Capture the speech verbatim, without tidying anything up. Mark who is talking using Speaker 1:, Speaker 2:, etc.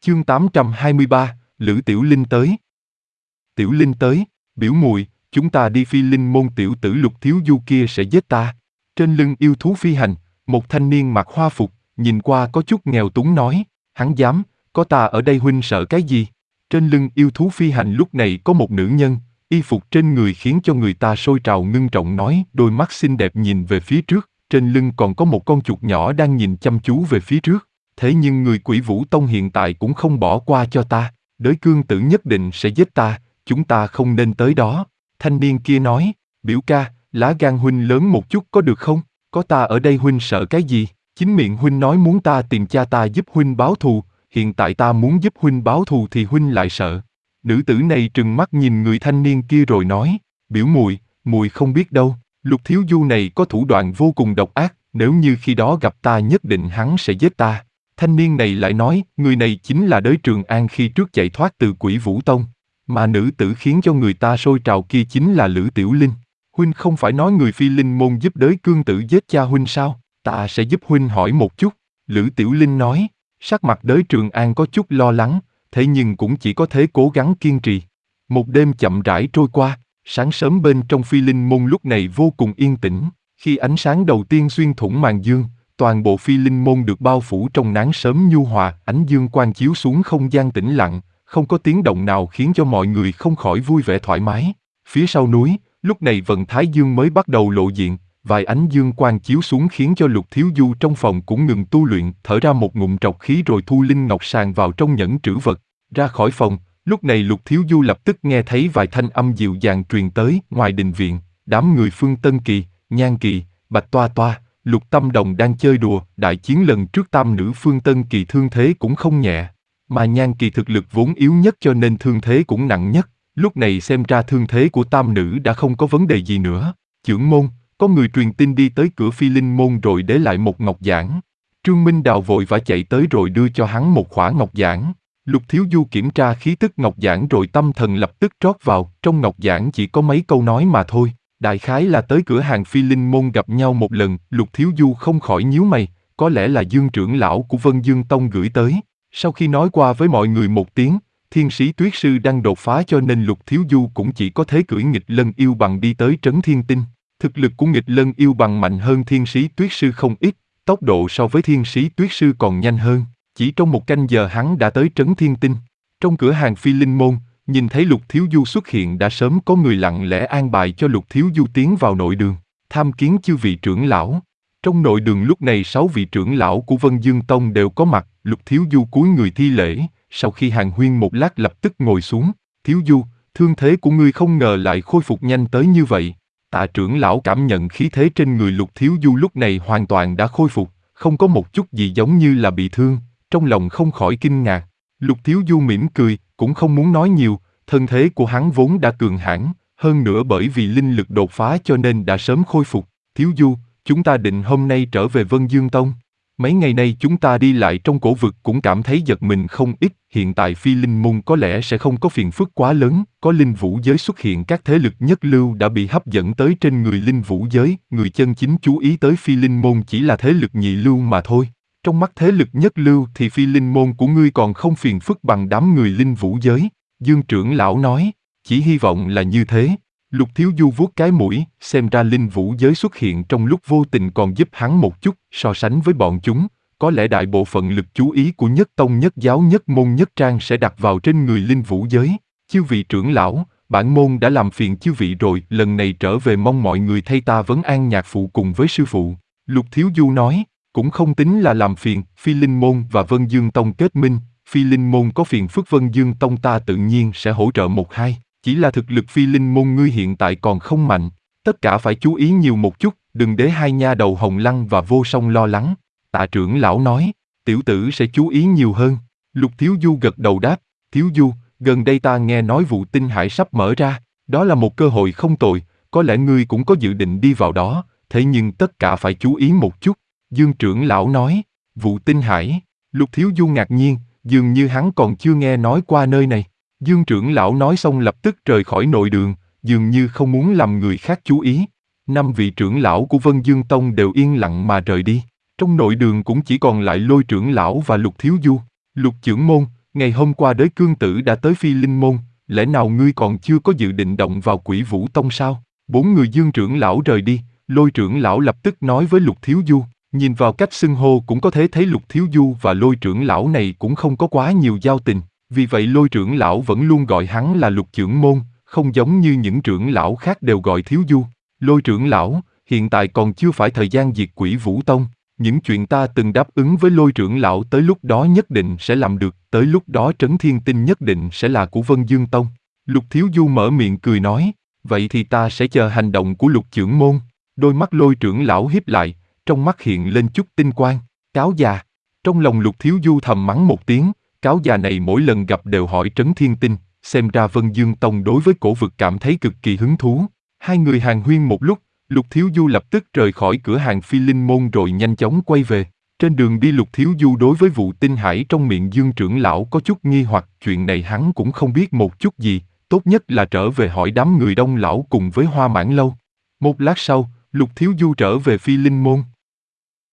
Speaker 1: Chương tám trăm hai mươi ba, Lữ Tiểu Linh tới. Tiểu Linh tới, biểu muội, chúng ta đi Phi Linh môn, tiểu tử Lục Thiếu Du kia sẽ giết ta. Trên lưng yêu thú phi hành, một thanh niên mặc hoa phục, nhìn qua có chút nghèo túng nói, hắn dám, có ta ở đây huynh sợ cái gì? Trên lưng yêu thú phi hành lúc này có một nữ nhân, y phục trên người khiến cho người ta sôi trào ngưng trọng nói, đôi mắt xinh đẹp nhìn về phía trước, trên lưng còn có một con chuột nhỏ đang nhìn chăm chú về phía trước. Thế nhưng người Quỷ Vũ Tông hiện tại cũng không bỏ qua cho ta, đới cương tử nhất định sẽ giết ta, chúng ta không nên tới đó. Thanh niên kia nói, biểu ca, lá gan huynh lớn một chút có được không? Có ta ở đây huynh sợ cái gì? Chính miệng huynh nói muốn ta tìm cha ta giúp huynh báo thù, hiện tại ta muốn giúp huynh báo thù thì huynh lại sợ. Nữ tử này trừng mắt nhìn người thanh niên kia rồi nói, biểu muội, muội không biết đâu, Lục Thiếu Du này có thủ đoạn vô cùng độc ác, nếu như khi đó gặp ta nhất định hắn sẽ giết ta. Thanh niên này lại nói, người này chính là Đới Trường An khi trước chạy thoát từ Quỷ Vũ Tông, mà nữ tử khiến cho người ta sôi trào kia chính là Lữ Tiểu Linh. Huynh không phải nói người Phi Linh môn giúp Đới Cương Tử giết cha huynh sao? Ta sẽ giúp huynh hỏi một chút. Lữ Tiểu Linh nói, sắc mặt Đới Trường An có chút lo lắng, thế nhưng cũng chỉ có thể cố gắng kiên trì. Một đêm chậm rãi trôi qua, sáng sớm bên trong Phi Linh môn lúc này vô cùng yên tĩnh, khi ánh sáng đầu tiên xuyên thủng màn dương, toàn bộ Phi Linh môn được bao phủ trong nắng sớm nhu hòa, ánh dương quang chiếu xuống không gian tĩnh lặng, không có tiếng động nào khiến cho mọi người không khỏi vui vẻ thoải mái. Phía sau núi, lúc này vận thái dương mới bắt đầu lộ diện, vài ánh dương quang chiếu xuống khiến cho Lục Thiếu Du trong phòng cũng ngừng tu luyện, thở ra một ngụm trọc khí rồi thu linh ngọc sàng vào trong nhẫn trữ vật, ra khỏi phòng. Lúc này Lục Thiếu Du lập tức nghe thấy vài thanh âm dịu dàng truyền tới, ngoài đình viện, đám người Phương Tân Kỳ, Nhan Kỳ, Bạch Toa Toa, Lục Tâm Đồng đang chơi đùa, đại chiến lần trước tam nữ Phương Tân Kỳ thương thế cũng không nhẹ, mà Nhan Kỳ thực lực vốn yếu nhất cho nên thương thế cũng nặng nhất, lúc này xem ra thương thế của tam nữ đã không có vấn đề gì nữa. Chưởng môn, có người truyền tin đi tới cửa Phi Linh môn rồi để lại một ngọc giản. Trương Minh Đào vội vã chạy tới rồi đưa cho hắn một khỏa ngọc giản. Lục Thiếu Du kiểm tra khí tức ngọc giản rồi tâm thần lập tức trót vào, trong ngọc giản chỉ có mấy câu nói mà thôi. Đại khái là tới cửa hàng Phi Linh môn gặp nhau một lần. Lục Thiếu Du không khỏi nhíu mày, có lẽ là Dương trưởng lão của Vân Dương Tông gửi tới. Sau khi nói qua với mọi người một tiếng, Thiên Sĩ Tuyết Sư đang đột phá cho nên Lục Thiếu Du cũng chỉ có thể cưỡi nghịch lân yêu bằng đi tới Trấn Thiên Tinh. Thực lực của nghịch lân yêu bằng mạnh hơn Thiên Sĩ Tuyết Sư không ít, tốc độ so với Thiên Sĩ Tuyết Sư còn nhanh hơn. Chỉ trong một canh giờ hắn đã tới Trấn Thiên Tinh. Trong cửa hàng Phi Linh môn, nhìn thấy Lục Thiếu Du xuất hiện đã sớm có người lặng lẽ an bài cho Lục Thiếu Du tiến vào nội đường, tham kiến chư vị trưởng lão. Trong nội đường lúc này sáu vị trưởng lão của Vân Dương Tông đều có mặt. Lục Thiếu Du cúi người thi lễ, sau khi hàn huyên một lát lập tức ngồi xuống. Thiếu Du, thương thế của ngươi không ngờ lại khôi phục nhanh tới như vậy. Tạ trưởng lão cảm nhận khí thế trên người Lục Thiếu Du lúc này hoàn toàn đã khôi phục, không có một chút gì giống như là bị thương, trong lòng không khỏi kinh ngạc. Lục Thiếu Du mỉm cười, cũng không muốn nói nhiều, thân thế của hắn vốn đã cường hãn, hơn nữa bởi vì linh lực đột phá cho nên đã sớm khôi phục. Thiếu Du, chúng ta định hôm nay trở về Vân Dương Tông. Mấy ngày nay chúng ta đi lại trong cổ vực cũng cảm thấy giật mình không ít, hiện tại Phi Linh môn có lẽ sẽ không có phiền phức quá lớn, có linh vũ giới xuất hiện các thế lực nhất lưu đã bị hấp dẫn tới trên người linh vũ giới, người chân chính chú ý tới Phi Linh môn chỉ là thế lực nhị lưu mà thôi. Trong mắt thế lực nhất lưu thì Phi Linh môn của ngươi còn không phiền phức bằng đám người linh vũ giới. Dương trưởng lão nói, chỉ hy vọng là như thế. Lục Thiếu Du vuốt cái mũi, xem ra linh vũ giới xuất hiện trong lúc vô tình còn giúp hắn một chút, so sánh với bọn chúng, có lẽ đại bộ phận lực chú ý của nhất tông nhất giáo nhất môn nhất trang sẽ đặt vào trên người linh vũ giới. Chư vị trưởng lão, bản môn đã làm phiền chư vị rồi, lần này trở về mong mọi người thay ta vấn an nhạc phụ cùng với sư phụ. Lục Thiếu Du nói, cũng không tính là làm phiền, Phi Linh môn và Vân Dương Tông kết minh, Phi Linh môn có phiền phức Vân Dương Tông ta tự nhiên sẽ hỗ trợ một hai. Chỉ là thực lực Phi Linh môn ngươi hiện tại còn không mạnh, tất cả phải chú ý nhiều một chút, đừng để hai nha đầu Hồng Lăng và Vô Song lo lắng. Tạ trưởng lão nói, tiểu tử sẽ chú ý nhiều hơn. Lục Thiếu Du gật đầu đáp, Thiếu Du, gần đây ta nghe nói vụ tinh hải sắp mở ra, đó là một cơ hội không tồi, có lẽ ngươi cũng có dự định đi vào đó, thế nhưng tất cả phải chú ý một chút. Dương trưởng lão nói, vụ tinh hải, Lục Thiếu Du ngạc nhiên, dường như hắn còn chưa nghe nói qua nơi này. Dương trưởng lão nói xong lập tức rời khỏi nội đường, dường như không muốn làm người khác chú ý. Năm vị trưởng lão của Vân Dương Tông đều yên lặng mà rời đi. Trong nội đường cũng chỉ còn lại Lôi trưởng lão và Lục Thiếu Du. Lục trưởng môn, ngày hôm qua đới cương tử đã tới Phi Linh Môn, lẽ nào ngươi còn chưa có dự định động vào Quỷ Vũ Tông sao? Bốn người Dương trưởng lão rời đi, Lôi trưởng lão lập tức nói với Lục Thiếu Du, nhìn vào cách xưng hô cũng có thể thấy Lục Thiếu Du và Lôi trưởng lão này cũng không có quá nhiều giao tình, vì vậy Lôi trưởng lão vẫn luôn gọi hắn là Lục trưởng môn, không giống như những trưởng lão khác đều gọi Thiếu Du. Lôi trưởng lão, hiện tại còn chưa phải thời gian diệt Quỷ Vũ Tông, những chuyện ta từng đáp ứng với Lôi trưởng lão tới lúc đó nhất định sẽ làm được, tới lúc đó Trấn Thiên Tinh nhất định sẽ là của Vân Dương Tông. Lục Thiếu Du mở miệng cười nói, vậy thì ta sẽ chờ hành động của Lục trưởng môn. Đôi mắt Lôi trưởng lão híp lại, trong mắt hiện lên chút tinh quang. Cáo già. Trong lòng Lục Thiếu Du thầm mắng một tiếng, cáo già này mỗi lần gặp đều hỏi Trấn Thiên Tinh, xem ra Vân Dương Tông đối với cổ vực cảm thấy cực kỳ hứng thú. Hai người hàn huyên một lúc, Lục Thiếu Du lập tức rời khỏi cửa hàng Phi Linh Môn rồi nhanh chóng quay về. Trên đường đi Lục Thiếu Du đối với vụ Tinh Hải trong miệng Dương trưởng lão có chút nghi hoặc, chuyện này hắn cũng không biết một chút gì, tốt nhất là trở về hỏi đám người Đông lão cùng với Hoa Mãn Lâu. Một lát sau, Lục Thiếu Du trở về Phi Linh Môn.